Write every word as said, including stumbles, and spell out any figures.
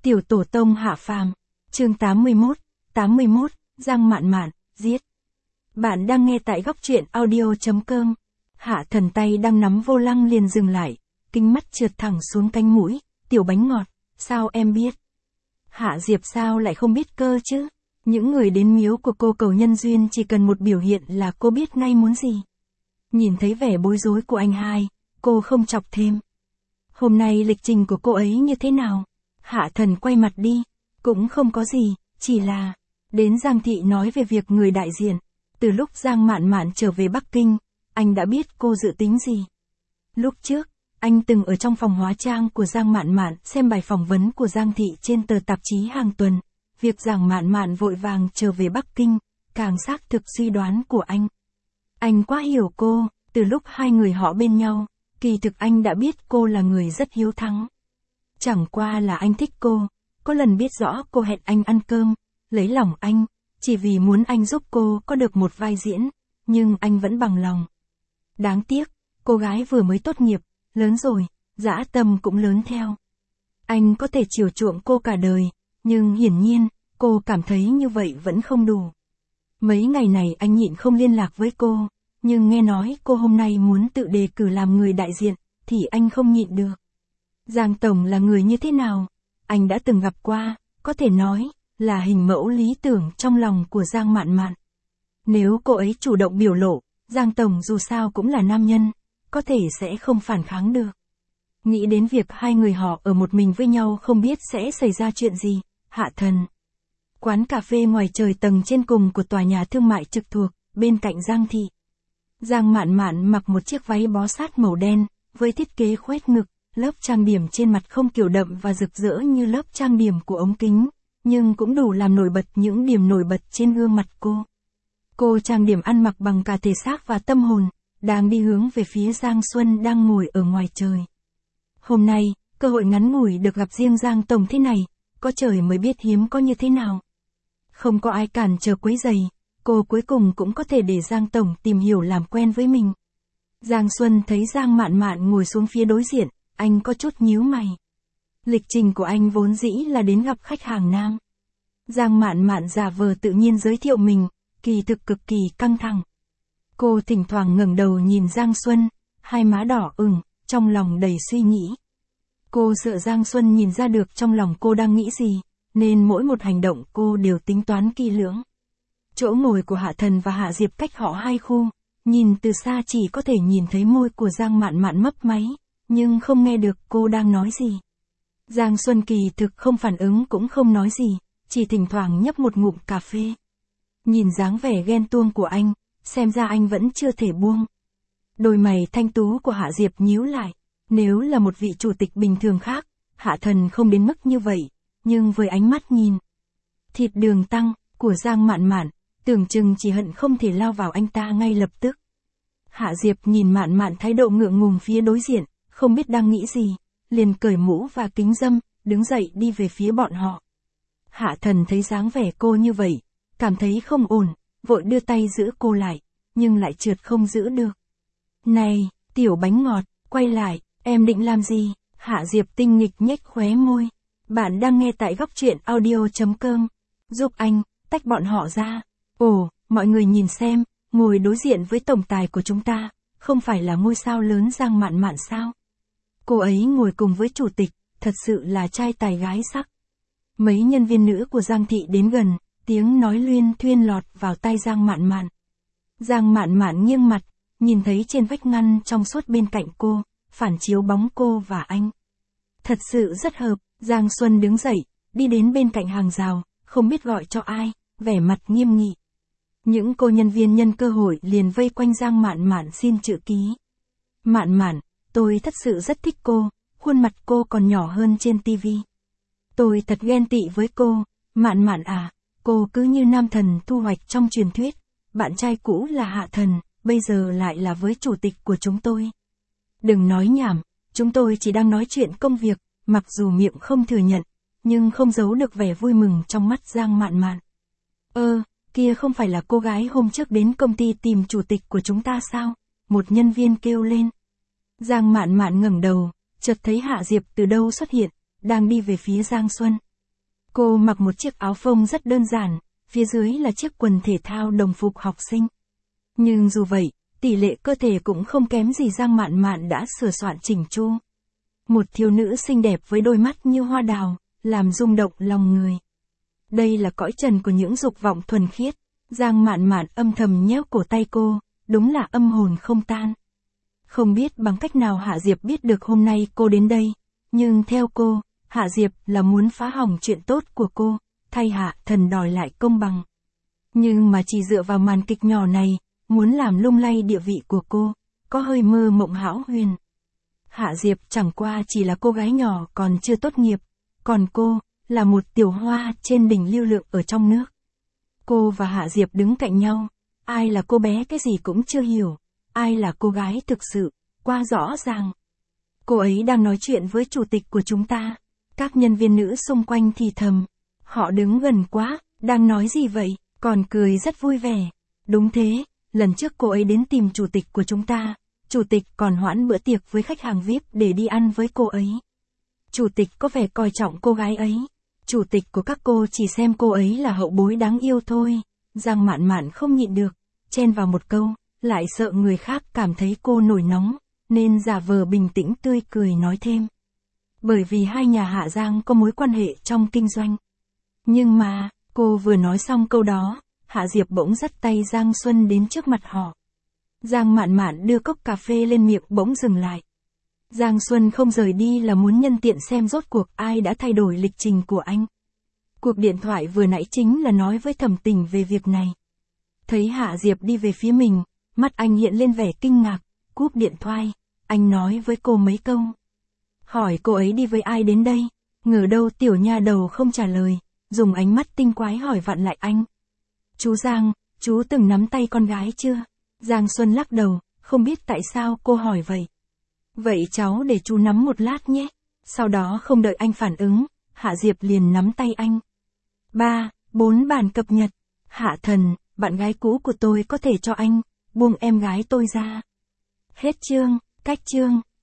Tiểu tổ tông hạ phàm, chương tám mươi mốt, tám mươi mốt, Giang Mạn Mạn, giết. Bạn đang nghe tại góc truyện audio chấm com. Hạ Thần tay đang nắm vô lăng liền dừng lại, kính mắt trượt thẳng xuống cánh mũi, tiểu bánh ngọt, sao em biết? Hạ Diệp sao lại không biết cơ chứ? Những người đến miếu của cô cầu nhân duyên chỉ cần một biểu hiện là cô biết ngay muốn gì. Nhìn thấy vẻ bối rối của anh hai, cô không chọc thêm. Hôm nay lịch trình của cô ấy như thế nào? Hạ Thần quay mặt đi, cũng không có gì, chỉ là đến Giang Thị nói về việc người đại diện. Từ lúc Giang Mạn Mạn trở về Bắc Kinh, anh đã biết cô dự tính gì. Lúc trước, anh từng ở trong phòng hóa trang của Giang Mạn Mạn xem bài phỏng vấn của Giang Thị trên tờ tạp chí hàng tuần. Việc Giang Mạn Mạn vội vàng trở về Bắc Kinh, càng xác thực suy đoán của anh. Anh quá hiểu cô, từ lúc hai người họ bên nhau, kỳ thực anh đã biết cô là người rất hiếu thắng. Chẳng qua là anh thích cô, có lần biết rõ cô hẹn anh ăn cơm, lấy lòng anh, chỉ vì muốn anh giúp cô có được một vai diễn, nhưng anh vẫn bằng lòng. Đáng tiếc, cô gái vừa mới tốt nghiệp, lớn rồi, dã tâm cũng lớn theo. Anh có thể chiều chuộng cô cả đời, nhưng hiển nhiên, cô cảm thấy như vậy vẫn không đủ. Mấy ngày này anh nhịn không liên lạc với cô, nhưng nghe nói cô hôm nay muốn tự đề cử làm người đại diện, thì anh không nhịn được. Giang Tổng là người như thế nào? Anh đã từng gặp qua, có thể nói là hình mẫu lý tưởng trong lòng của Giang Mạn Mạn. Nếu cô ấy chủ động biểu lộ, Giang Tổng dù sao cũng là nam nhân, có thể sẽ không phản kháng được. Nghĩ đến việc hai người họ ở một mình với nhau không biết sẽ xảy ra chuyện gì, Hạ Thần. Quán cà phê ngoài trời tầng trên cùng của tòa nhà thương mại trực thuộc, bên cạnh Giang Thị. Giang Mạn Mạn mặc một chiếc váy bó sát màu đen, với thiết kế khoét ngực, lớp trang điểm trên mặt không kiểu đậm và rực rỡ như lớp trang điểm của ống kính, nhưng cũng đủ làm nổi bật những điểm nổi bật trên gương mặt cô. Cô trang điểm ăn mặc bằng cả thể xác và tâm hồn, đang đi hướng về phía Giang Xuân đang ngồi ở ngoài trời. Hôm nay, cơ hội ngắn ngủi được gặp riêng Giang Tổng thế này, có trời mới biết hiếm có như thế nào. Không có ai cản trở quấy rầy, cô cuối cùng cũng có thể để Giang Tổng tìm hiểu làm quen với mình. Giang Xuân thấy Giang Mạn Mạn ngồi xuống phía đối diện, anh có chút nhíu mày. Lịch trình của anh vốn dĩ là đến gặp khách hàng nam. Giang Mạn Mạn giả vờ tự nhiên giới thiệu mình, kỳ thực cực kỳ căng thẳng. Cô thỉnh thoảng ngẩng đầu nhìn Giang Xuân, hai má đỏ ửng, trong lòng đầy suy nghĩ. Cô sợ Giang Xuân nhìn ra được trong lòng cô đang nghĩ gì, nên mỗi một hành động cô đều tính toán kỹ lưỡng. Chỗ ngồi của Hạ Thần và Hạ Diệp cách họ hai khu, nhìn từ xa chỉ có thể nhìn thấy môi của Giang Mạn Mạn mấp máy, nhưng không nghe được cô đang nói gì. Giang Xuân kỳ thực không phản ứng cũng không nói gì, chỉ thỉnh thoảng nhấp một ngụm cà phê. Nhìn dáng vẻ ghen tuông của anh, xem ra anh vẫn chưa thể buông. Đôi mày thanh tú của Hạ Diệp nhíu lại, nếu là một vị chủ tịch bình thường khác, Hạ Thần không đến mức như vậy, nhưng với ánh mắt nhìn thịt đường tăng của Giang Mạn Mạn, tưởng chừng chỉ hận không thể lao vào anh ta ngay lập tức. Hạ Diệp nhìn Mạn Mạn thái độ ngượng ngùng phía đối diện, không biết đang nghĩ gì, liền cởi mũ và kính râm, đứng dậy đi về phía bọn họ. Hạ Thần thấy dáng vẻ cô như vậy, cảm thấy không ổn, vội đưa tay giữ cô lại, nhưng lại trượt không giữ được. Này, tiểu bánh ngọt, quay lại, em định làm gì? Hạ Diệp tinh nghịch nhếch khóe môi. Bạn đang nghe tại góc truyện audio chấm com. Giúp anh, tách bọn họ ra. Ồ, mọi người nhìn xem, ngồi đối diện với tổng tài của chúng ta, không phải là ngôi sao lớn Giang Mạn Mạn sao? Cô ấy ngồi cùng với chủ tịch, thật sự là trai tài gái sắc. Mấy nhân viên nữ của Giang Thị đến gần, tiếng nói luyên thuyên lọt vào tai Giang Mạn Mạn. Giang Mạn Mạn nghiêng mặt, nhìn thấy trên vách ngăn trong suốt bên cạnh cô, phản chiếu bóng cô và anh. Thật sự rất hợp, Giang Xuân đứng dậy, đi đến bên cạnh hàng rào, không biết gọi cho ai, vẻ mặt nghiêm nghị. Những cô nhân viên nhân cơ hội liền vây quanh Giang Mạn Mạn xin chữ ký. Mạn Mạn, tôi thật sự rất thích cô, khuôn mặt cô còn nhỏ hơn trên tivi. Tôi thật ghen tị với cô, Mạn Mạn à, cô cứ như nam thần thu hoạch trong truyền thuyết, bạn trai cũ là Hạ Thần, bây giờ lại là với chủ tịch của chúng tôi. Đừng nói nhảm, chúng tôi chỉ đang nói chuyện công việc, mặc dù miệng không thừa nhận, nhưng không giấu được vẻ vui mừng trong mắt Giang Mạn Mạn. Ơ, kia không phải là cô gái hôm trước đến công ty tìm chủ tịch của chúng ta sao? Một nhân viên kêu lên. Giang Mạn Mạn ngẩng đầu, chợt thấy Hạ Diệp từ đâu xuất hiện, đang đi về phía Giang Xuân. Cô mặc một chiếc áo phông rất đơn giản, phía dưới là chiếc quần thể thao đồng phục học sinh. Nhưng dù vậy, tỷ lệ cơ thể cũng không kém gì Giang Mạn Mạn đã sửa soạn chỉnh chu. Một thiếu nữ xinh đẹp với đôi mắt như hoa đào, làm rung động lòng người. Đây là cõi trần của những dục vọng thuần khiết. Giang Mạn Mạn âm thầm nhéo cổ tay cô, đúng là âm hồn không tan. Không biết bằng cách nào Hạ Diệp biết được hôm nay cô đến đây, nhưng theo cô, Hạ Diệp là muốn phá hỏng chuyện tốt của cô, thay Hạ Thần đòi lại công bằng. Nhưng mà chỉ dựa vào màn kịch nhỏ này, muốn làm lung lay địa vị của cô, có hơi mơ mộng hão huyền. Hạ Diệp chẳng qua chỉ là cô gái nhỏ còn chưa tốt nghiệp, còn cô, là một tiểu hoa trên đỉnh lưu lượng ở trong nước. Cô và Hạ Diệp đứng cạnh nhau, ai là cô bé cái gì cũng chưa hiểu, ai là cô gái thực sự, qua rõ ràng. Cô ấy đang nói chuyện với chủ tịch của chúng ta, các nhân viên nữ xung quanh thì thầm, họ đứng gần quá, đang nói gì vậy, còn cười rất vui vẻ. Đúng thế, lần trước cô ấy đến tìm chủ tịch của chúng ta, chủ tịch còn hoãn bữa tiệc với khách hàng vi ai pi để đi ăn với cô ấy. Chủ tịch có vẻ coi trọng cô gái ấy. Chủ tịch của các cô chỉ xem cô ấy là hậu bối đáng yêu thôi. Giang Mạn Mạn không nhịn được, chen vào một câu, lại sợ người khác cảm thấy cô nổi nóng, nên giả vờ bình tĩnh tươi cười nói thêm. Bởi vì hai nhà Hạ Giang có mối quan hệ trong kinh doanh. Nhưng mà, cô vừa nói xong câu đó, Hạ Diệp bỗng dắt tay Giang Xuân đến trước mặt họ. Giang Mạn Mạn đưa cốc cà phê lên miệng bỗng dừng lại. Giang Xuân không rời đi là muốn nhân tiện xem rốt cuộc ai đã thay đổi lịch trình của anh. Cuộc điện thoại vừa nãy chính là nói với Thẩm Tình về việc này. Thấy Hạ Diệp đi về phía mình, mắt anh hiện lên vẻ kinh ngạc, cúp điện thoại, anh nói với cô mấy câu. Hỏi cô ấy đi với ai đến đây, ngờ đâu tiểu nha đầu không trả lời, dùng ánh mắt tinh quái hỏi vặn lại anh. Chú Giang, chú từng nắm tay con gái chưa? Giang Xuân lắc đầu, không biết tại sao cô hỏi vậy. Vậy cháu để chú nắm một lát nhé. Sau đó không đợi anh phản ứng, Hạ Diệp liền nắm tay anh. Ba, bốn bản cập nhật. Hạ Thần, bạn gái cũ của tôi có thể cho anh, buông em gái tôi ra. Hết chương, cách chương.